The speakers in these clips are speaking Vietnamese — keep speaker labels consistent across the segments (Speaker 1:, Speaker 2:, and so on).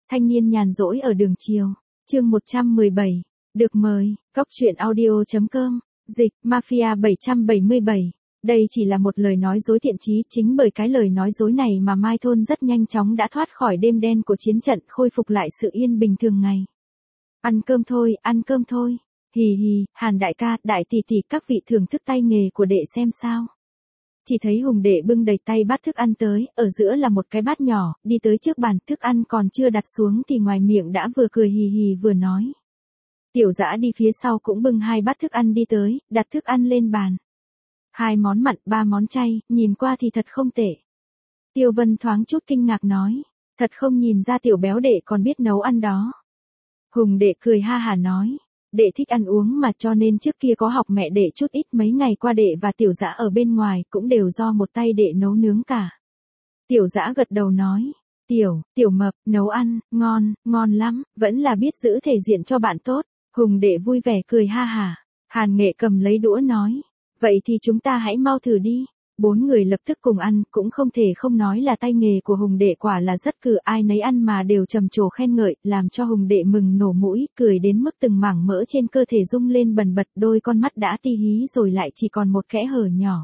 Speaker 1: Thanh niên nhàn rỗi ở đường chiều. Chương 117. Được mời. Cóc truyện audio.com. Dịch. Mafia 777. Đây chỉ là một lời nói dối thiện chí, chính bởi cái lời nói dối này mà Mai Thôn rất nhanh chóng đã thoát khỏi đêm đen của chiến trận, khôi phục lại sự yên bình thường ngày. Ăn cơm thôi. Hì hì, Hàn đại ca, đại tỷ tỷ, các vị thưởng thức tay nghề của đệ xem sao. Chỉ thấy Hùng đệ bưng đầy tay bát thức ăn tới, ở giữa là một cái bát nhỏ, đi tới trước bàn, thức ăn còn chưa đặt xuống thì ngoài miệng đã vừa cười hì hì vừa nói. Tiểu Dã đi phía sau cũng bưng 2 bát thức ăn đi tới, đặt thức ăn lên bàn. 2 món mặn, 3 món chay, nhìn qua thì thật không tệ. Tiêu Vân thoáng chút kinh ngạc nói, thật không nhìn ra tiểu béo đệ còn biết nấu ăn đó. Hùng đệ cười ha hà nói, đệ thích ăn uống mà, cho nên trước kia có học mẹ đệ chút ít, mấy ngày qua đệ và Tiểu Dã ở bên ngoài cũng đều do một tay đệ nấu nướng cả. Tiểu Dã gật đầu nói, tiểu mập, nấu ăn, ngon lắm, vẫn là biết giữ thể diện cho bạn tốt. Hùng đệ vui vẻ cười ha hà. Hàn Nghệ cầm lấy đũa nói, vậy thì chúng ta hãy mau thử đi. 4 người lập tức cùng ăn, cũng không thể không nói là tay nghề của Hùng đệ quả là rất cừ, ai nấy ăn mà đều trầm trồ khen ngợi, làm cho Hùng đệ mừng nổ mũi, cười đến mức từng mảng mỡ trên cơ thể rung lên bần bật, đôi con mắt đã ti hí rồi lại chỉ còn một kẽ hở nhỏ.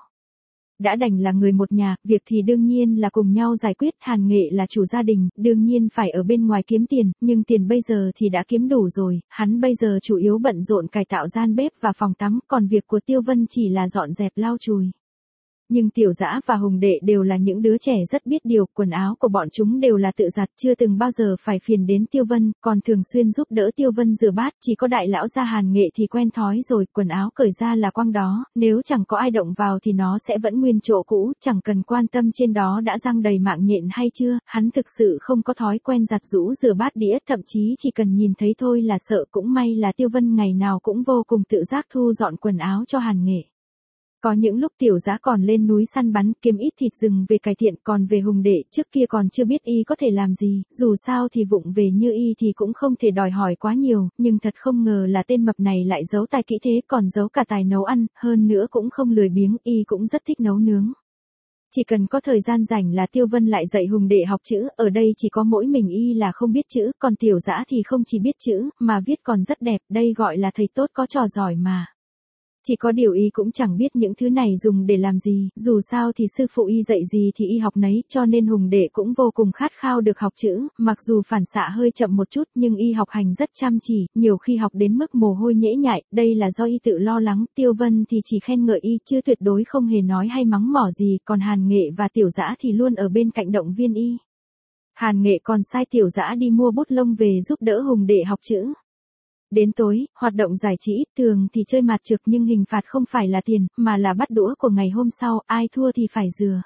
Speaker 1: Đã đành là người một nhà, việc thì đương nhiên là cùng nhau giải quyết, Hàn Nghệ là chủ gia đình, đương nhiên phải ở bên ngoài kiếm tiền, nhưng tiền bây giờ thì đã kiếm đủ rồi, hắn bây giờ chủ yếu bận rộn cải tạo gian bếp và phòng tắm, còn việc của Tiêu Vân chỉ là dọn dẹp lau chùi. Nhưng Tiểu Dã và Hùng đệ đều là những đứa trẻ rất biết điều, quần áo của bọn chúng đều là tự giặt, chưa từng bao giờ phải phiền đến Tiêu Vân, còn thường xuyên giúp đỡ Tiêu Vân rửa bát, chỉ có đại lão gia Hàn Nghệ thì quen thói rồi, quần áo cởi ra là quăng đó, nếu chẳng có ai động vào thì nó sẽ vẫn nguyên chỗ cũ, chẳng cần quan tâm trên đó đã răng đầy mạng nhện hay chưa, hắn thực sự không có thói quen giặt giũ rửa bát đĩa, thậm chí chỉ cần nhìn thấy thôi là sợ, cũng may là Tiêu Vân ngày nào cũng vô cùng tự giác thu dọn quần áo cho Hàn Nghệ. Có những lúc Tiểu Dã còn lên núi săn bắn kiếm ít thịt rừng về cải thiện, còn về Hùng đệ trước kia còn chưa biết y có thể làm gì, dù sao thì vụng về như y thì cũng không thể đòi hỏi quá nhiều, nhưng thật không ngờ là tên mập này lại giấu tài kỹ thế, còn giấu cả tài nấu ăn, hơn nữa cũng không lười biếng, y cũng rất thích nấu nướng. Chỉ cần có thời gian rảnh là Tiêu Vân lại dạy Hùng đệ học chữ, ở đây chỉ có mỗi mình y là không biết chữ, còn Tiểu Dã thì không chỉ biết chữ, mà viết còn rất đẹp, đây gọi là thầy tốt có trò giỏi mà. Chỉ có điều y cũng chẳng biết những thứ này dùng để làm gì, dù sao thì sư phụ y dạy gì thì y học nấy, cho nên Hùng đệ cũng vô cùng khát khao được học chữ, mặc dù phản xạ hơi chậm một chút nhưng y học hành rất chăm chỉ, nhiều khi học đến mức mồ hôi nhễ nhại, đây là do y tự lo lắng, Tiêu Vân thì chỉ khen ngợi y chứ tuyệt đối không hề nói hay mắng mỏ gì, còn Hàn Nghệ và Tiểu Dã thì luôn ở bên cạnh động viên y. Hàn Nghệ còn sai Tiểu Dã đi mua bút lông về giúp đỡ Hùng đệ học chữ. Đến tối, hoạt động giải trí thường thì chơi mạt trược, nhưng hình phạt không phải là tiền, mà là bắt đũa của ngày hôm sau, ai thua thì phải rửa.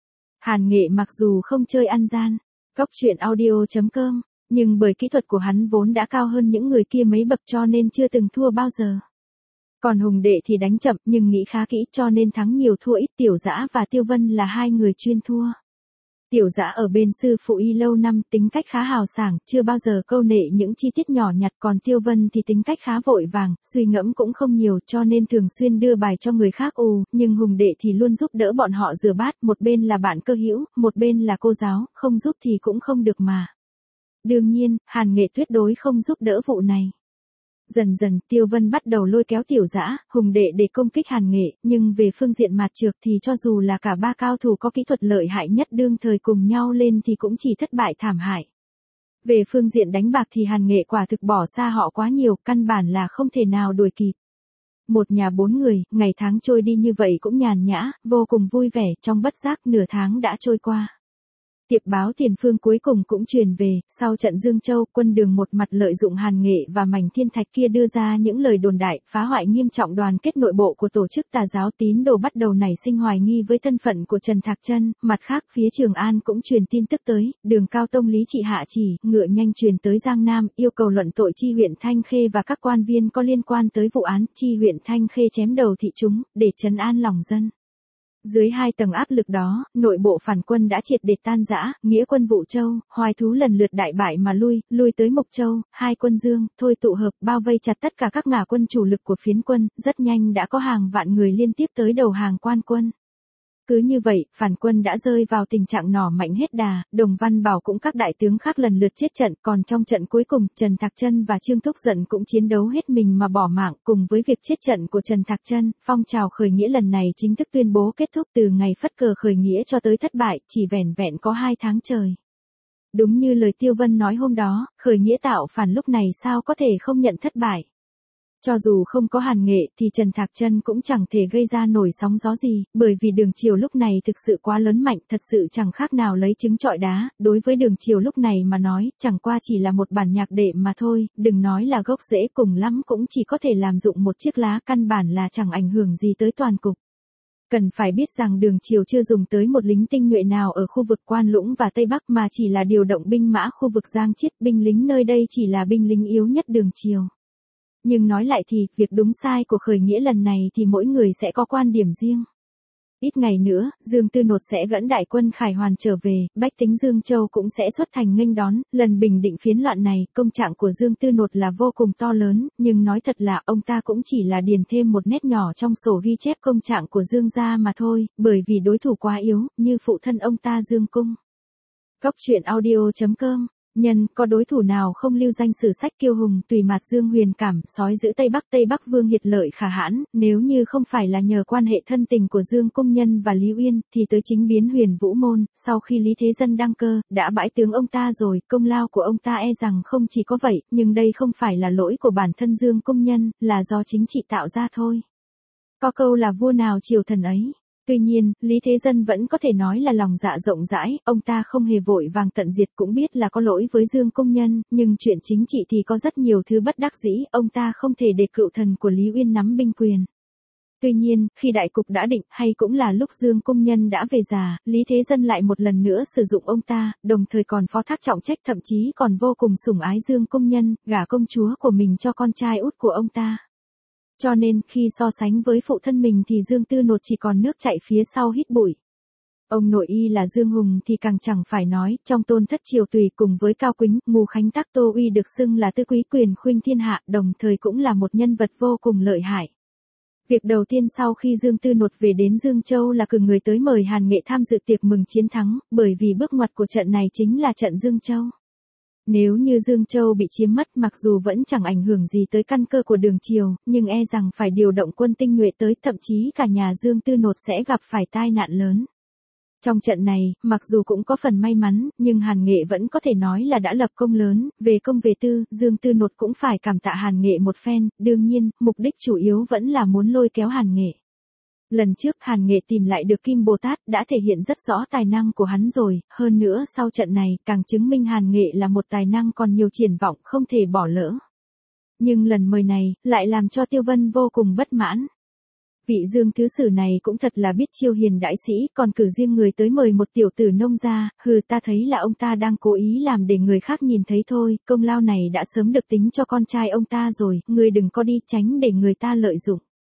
Speaker 1: Hàn Nghệ mặc dù không chơi ăn gian, cóc truyện audio.com, nhưng bởi kỹ thuật của hắn vốn đã cao hơn những người kia mấy bậc cho nên chưa từng thua bao giờ. Còn Hùng đệ thì đánh chậm nhưng nghĩ khá kỹ cho nên thắng nhiều thua ít, Tiểu Dã và Tiêu Vân là 2 người chuyên thua. Tiểu Dã ở bên sư phụ y lâu năm, tính cách khá hào sảng, chưa bao giờ câu nệ những chi tiết nhỏ nhặt, còn Tiêu Vân thì tính cách khá vội vàng, suy ngẫm cũng không nhiều cho nên thường xuyên đưa bài cho người khác nhưng Hùng đệ thì luôn giúp đỡ bọn họ rửa bát, một bên là bạn cơ hữu, một bên là cô giáo, không giúp thì cũng không được mà. Đương nhiên, Hàn Nghệ tuyệt đối không giúp đỡ vụ này. Dần dần, Tiêu Vân bắt đầu lôi kéo Tiểu Dã, Hùng đệ để công kích Hàn Nghệ, nhưng về phương diện mạt trược thì cho dù là cả 3 cao thủ có kỹ thuật lợi hại nhất đương thời cùng nhau lên thì cũng chỉ thất bại thảm hại. Về phương diện đánh bạc thì Hàn Nghệ quả thực bỏ xa họ quá nhiều, căn bản là không thể nào đuổi kịp. Một nhà 4 người, ngày tháng trôi đi như vậy cũng nhàn nhã, vô cùng vui vẻ, trong bất giác nửa tháng đã trôi qua. Tiệp báo Tiền Phương cuối cùng cũng truyền về, sau trận Dương Châu, quân Đường một mặt lợi dụng Hàn Nghệ và Mảnh Thiên Thạch kia đưa ra những lời đồn đại, phá hoại nghiêm trọng đoàn kết nội bộ của tổ chức tà giáo, tín đồ bắt đầu nảy sinh hoài nghi với thân phận của Trần Thạc Chân. Mặt khác, phía Trường An cũng truyền tin tức tới, Đường Cao Tông lý trị hạ chỉ, ngựa nhanh truyền tới Giang Nam, yêu cầu luận tội chi huyện Thanh Khê và các quan viên có liên quan tới vụ án, chi huyện Thanh Khê chém đầu thị chúng, để trấn an lòng dân. Dưới 2 tầng áp lực đó, nội bộ phản quân đã triệt để tan rã, nghĩa quân Vũ Châu, Hoài Thú lần lượt đại bại mà lui tới Mộc Châu, 2 quân Dương, thôi tụ hợp, bao vây chặt tất cả các ngả quân chủ lực của phiến quân, rất nhanh đã có hàng vạn người liên tiếp tới đầu hàng quan quân. Cứ như vậy, phản quân đã rơi vào tình trạng nỏ mạnh hết đà, Đồng Văn Bảo cũng các đại tướng khác lần lượt chết trận, còn trong trận cuối cùng, Trần Thạc Chân và Trương Thúc Dận cũng chiến đấu hết mình mà bỏ mạng, cùng với việc chết trận của Trần Thạc Chân, phong trào khởi nghĩa lần này chính thức tuyên bố kết thúc từ ngày phất cờ khởi nghĩa cho tới thất bại, chỉ vẻn vẹn có 2 tháng trời. Đúng như lời Tiêu Vân nói hôm đó, khởi nghĩa tạo phản lúc này sao có thể không nhận thất bại. Cho dù không có Hàn Nghệ thì Trần Thạc Chân cũng chẳng thể gây ra nổi sóng gió gì, bởi vì Đường Triều lúc này thực sự quá lớn mạnh, thật sự chẳng khác nào lấy trứng trọi đá, đối với Đường Triều lúc này mà nói, chẳng qua chỉ là một bản nhạc đệm mà thôi, đừng nói là gốc rễ, cùng lắm cũng chỉ có thể làm dụng một chiếc lá, căn bản là chẳng ảnh hưởng gì tới toàn cục. Cần phải biết rằng Đường Triều chưa dùng tới một lính tinh nhuệ nào ở khu vực Quan Lũng và Tây Bắc mà chỉ là điều động binh mã khu vực Giang Chiết, binh lính nơi đây chỉ là binh lính yếu nhất Đường Triều. Nhưng nói lại thì, việc đúng sai của khởi nghĩa lần này thì mỗi người sẽ có quan điểm riêng. Ít ngày nữa, Dương Tư Nột sẽ dẫn đại quân khải hoàn trở về, bách tính Dương Châu cũng sẽ xuất thành nghênh đón, lần bình định phiến loạn này, công trạng của Dương Tư Nột là vô cùng to lớn, nhưng nói thật là ông ta cũng chỉ là điền thêm một nét nhỏ trong sổ ghi chép công trạng của Dương gia mà thôi, bởi vì đối thủ quá yếu, như phụ thân ông ta Dương Cung. Góc truyện audio.com Nhân, có đối thủ nào không lưu danh sử sách kiêu hùng, tùy mạt Dương Huyền Cảm, sói giữ Tây Bắc Vương Hiệt Lợi khả hãn, nếu như không phải là nhờ quan hệ thân tình của Dương Cung Nhân và Lý Uyên, thì tới chính biến Huyền Vũ Môn, sau khi Lý Thế Dân đăng cơ, đã bãi tướng ông ta rồi, công lao của ông ta e rằng không chỉ có vậy, nhưng đây không phải là lỗi của bản thân Dương Cung Nhân, là do chính trị tạo ra thôi. Có câu là vua nào triều thần ấy. Tuy nhiên, Lý Thế Dân vẫn có thể nói là lòng dạ rộng rãi, ông ta không hề vội vàng tận diệt, cũng biết là có lỗi với Dương Công Nhân, nhưng chuyện chính trị thì có rất nhiều thứ bất đắc dĩ, ông ta không thể để cựu thần của Lý Uyên nắm binh quyền. Tuy nhiên, khi đại cục đã định, hay cũng là lúc Dương Công Nhân đã về già, Lý Thế Dân lại một lần nữa sử dụng ông ta, đồng thời còn phó thác trọng trách, thậm chí còn vô cùng sủng ái Dương Công Nhân, gả công chúa của mình cho con trai út của ông ta. Cho nên, khi so sánh với phụ thân mình thì Dương Tư Nột chỉ còn nước chạy phía sau hít bụi. Ông nội y là Dương Hùng thì càng chẳng phải nói, trong tôn thất triều tùy cùng với Cao Quýnh, Mù Khánh Tác Tô Uy được xưng là tư quý quyền khuynh thiên hạ, đồng thời cũng là một nhân vật vô cùng lợi hại. Việc đầu tiên sau khi Dương Tư Nột về đến Dương Châu là cử người tới mời Hàn Nghệ tham dự tiệc mừng chiến thắng, bởi vì bước ngoặt của trận này chính là trận Dương Châu. Nếu như Dương Châu bị chiếm mất, mặc dù vẫn chẳng ảnh hưởng gì tới căn cơ của Đường Triều, nhưng e rằng phải điều động quân tinh nhuệ tới, thậm chí cả nhà Dương Tư Nột sẽ gặp phải tai nạn lớn. Trong trận này, mặc dù cũng có phần may mắn, nhưng Hàn Nghệ vẫn có thể nói là đã lập công lớn, về công về tư, Dương Tư Nột cũng phải cảm tạ Hàn Nghệ một phen, đương nhiên, mục đích chủ yếu vẫn là muốn lôi kéo Hàn Nghệ. Lần trước Hàn Nghệ tìm lại được Kim Bồ Tát đã thể hiện rất rõ tài năng của hắn rồi, hơn nữa sau trận này càng chứng minh Hàn Nghệ là một tài năng còn nhiều triển vọng không thể bỏ lỡ. Nhưng lần mời này, lại làm cho Tiêu Vân vô cùng bất mãn. Vị Dương Thứ Sử này cũng thật là biết chiêu hiền đại sĩ, còn cử riêng người tới mời một tiểu tử nông gia, ta thấy là ông ta đang cố ý làm để người khác nhìn thấy thôi, công lao này đã sớm được tính cho con trai ông ta rồi, người đừng có đi, tránh để người ta lợi dụng.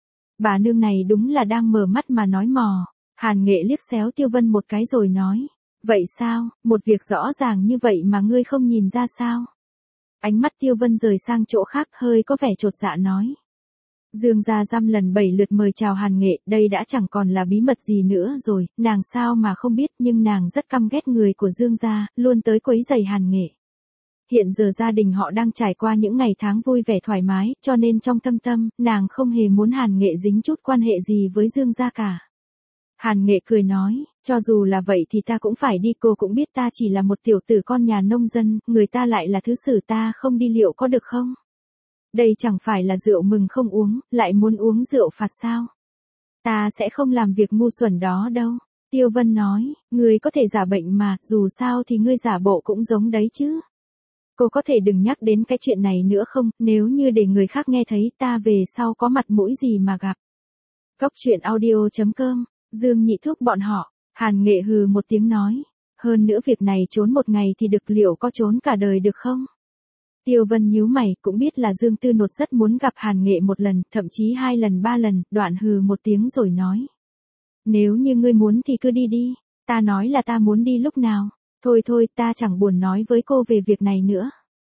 Speaker 1: Bà nương này đúng là đang mở mắt mà nói mò. Hàn Nghệ liếc xéo Tiêu Vân một cái rồi nói. Vậy sao, một việc rõ ràng như vậy mà ngươi không nhìn ra sao? Ánh mắt Tiêu Vân rời sang chỗ khác, hơi có vẻ chột dạ nói. Dương gia dăm lần 7 lượt mời chào Hàn Nghệ, đây đã chẳng còn là bí mật gì nữa rồi, nàng sao mà không biết, nhưng nàng rất căm ghét người của Dương gia, luôn tới quấy rầy Hàn Nghệ. Hiện giờ gia đình họ đang trải qua những ngày tháng vui vẻ thoải mái, cho nên trong thâm tâm, nàng không hề muốn Hàn Nghệ dính chút quan hệ gì với Dương gia cả. Hàn Nghệ cười nói, cho dù là vậy thì ta cũng phải đi, cô cũng biết ta chỉ là một tiểu tử con nhà nông dân, người ta lại là thứ sử, ta không đi liệu có được không? Đây chẳng phải là rượu mừng không uống, lại muốn uống rượu phạt sao? Ta sẽ không làm việc ngu xuẩn đó đâu. Tiêu Vân nói, ngươi có thể giả bệnh mà, dù sao thì ngươi giả bộ cũng giống đấy chứ. Cô có thể đừng nhắc đến cái chuyện này nữa không, nếu như để người khác nghe thấy, ta về sau có mặt mũi gì mà gặp. Góc truyện audio.com, Dương Nhị thúc bọn họ. Hàn Nghệ hừ một tiếng nói, hơn nữa việc này trốn một ngày thì được, liệu có trốn cả đời được không? Tiêu Vân nhíu mày, cũng biết là Dương Tư Nột rất muốn gặp Hàn Nghệ một lần, thậm chí 2 lần 3 lần, đoạn hừ một tiếng rồi nói. Nếu như ngươi muốn thì cứ đi đi, ta nói là ta muốn đi lúc nào. Thôi thôi, ta chẳng buồn nói với cô về việc này nữa.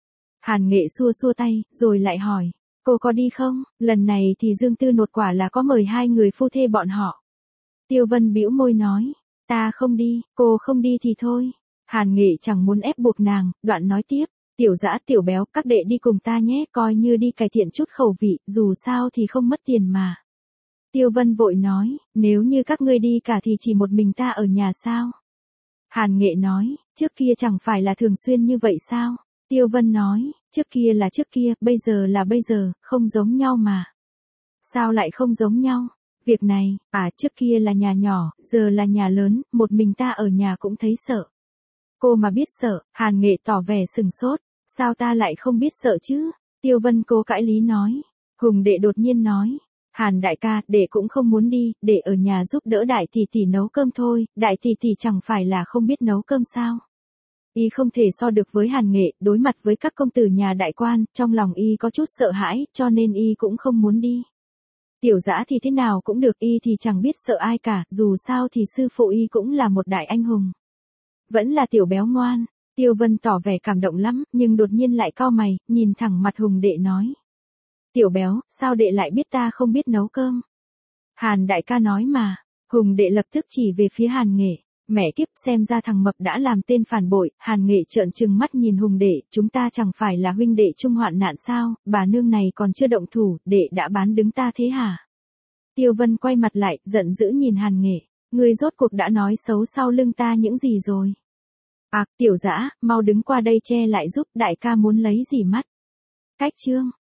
Speaker 1: Hàn Nghệ xua xua tay, rồi lại hỏi, cô có đi không? Lần này thì Dương Tư Nột quả là có mời 2 người phu thê bọn họ. Tiêu Vân bĩu môi nói, ta không đi, cô không đi thì thôi. Hàn Nghệ chẳng muốn ép buộc nàng, đoạn nói tiếp, Tiểu Dã Tiểu Béo, các đệ đi cùng ta nhé, coi như đi cải thiện chút khẩu vị, dù sao thì không mất tiền mà. Tiêu Vân vội nói, nếu như các ngươi đi cả thì chỉ một mình ta ở nhà sao? Hàn Nghệ nói, trước kia chẳng phải là thường xuyên như vậy sao? Tiêu Vân nói, trước kia là trước kia, bây giờ là bây giờ, không giống nhau mà. Sao lại không giống nhau? Việc này, trước kia là nhà nhỏ, giờ là nhà lớn, một mình ta ở nhà cũng thấy sợ. Cô mà biết sợ, Hàn Nghệ tỏ vẻ sừng sốt, sao ta lại không biết sợ chứ? Tiêu Vân cố cãi lý nói. Hùng đệ đột nhiên nói, Hàn đại ca, đệ cũng không muốn đi, đệ ở nhà giúp đỡ đại tỷ tỷ nấu cơm thôi, đại tỷ tỷ chẳng phải là không biết nấu cơm sao? Y không thể so được với Hàn Nghệ, đối mặt với các công tử nhà đại quan, trong lòng y có chút sợ hãi, cho nên y cũng không muốn đi. Tiểu Dã thì thế nào cũng được, y thì chẳng biết sợ ai cả, dù sao thì sư phụ y cũng là một đại anh hùng. Vẫn là Tiểu Béo ngoan. Tiêu Vân tỏ vẻ cảm động lắm, nhưng đột nhiên lại cau mày, nhìn thẳng mặt Hùng đệ nói. Tiểu Béo, sao đệ lại biết ta không biết nấu cơm? Hàn đại ca nói mà. Hùng đệ lập tức chỉ về phía Hàn Nghệ. Mẹ kiếp, xem ra thằng mập đã làm tên phản bội. Hàn Nghệ trợn trừng mắt nhìn Hùng đệ, chúng ta chẳng phải là huynh đệ chung hoạn nạn sao? Bà nương này còn chưa động thủ, đệ đã bán đứng ta thế hả? Tiêu Vân quay mặt lại, giận dữ nhìn Hàn Nghệ. Ngươi rốt cuộc đã nói xấu sau lưng ta những gì rồi? Tiểu Dã, mau đứng qua đây che lại giúp, đại ca muốn lấy gì mắt? Cách chương.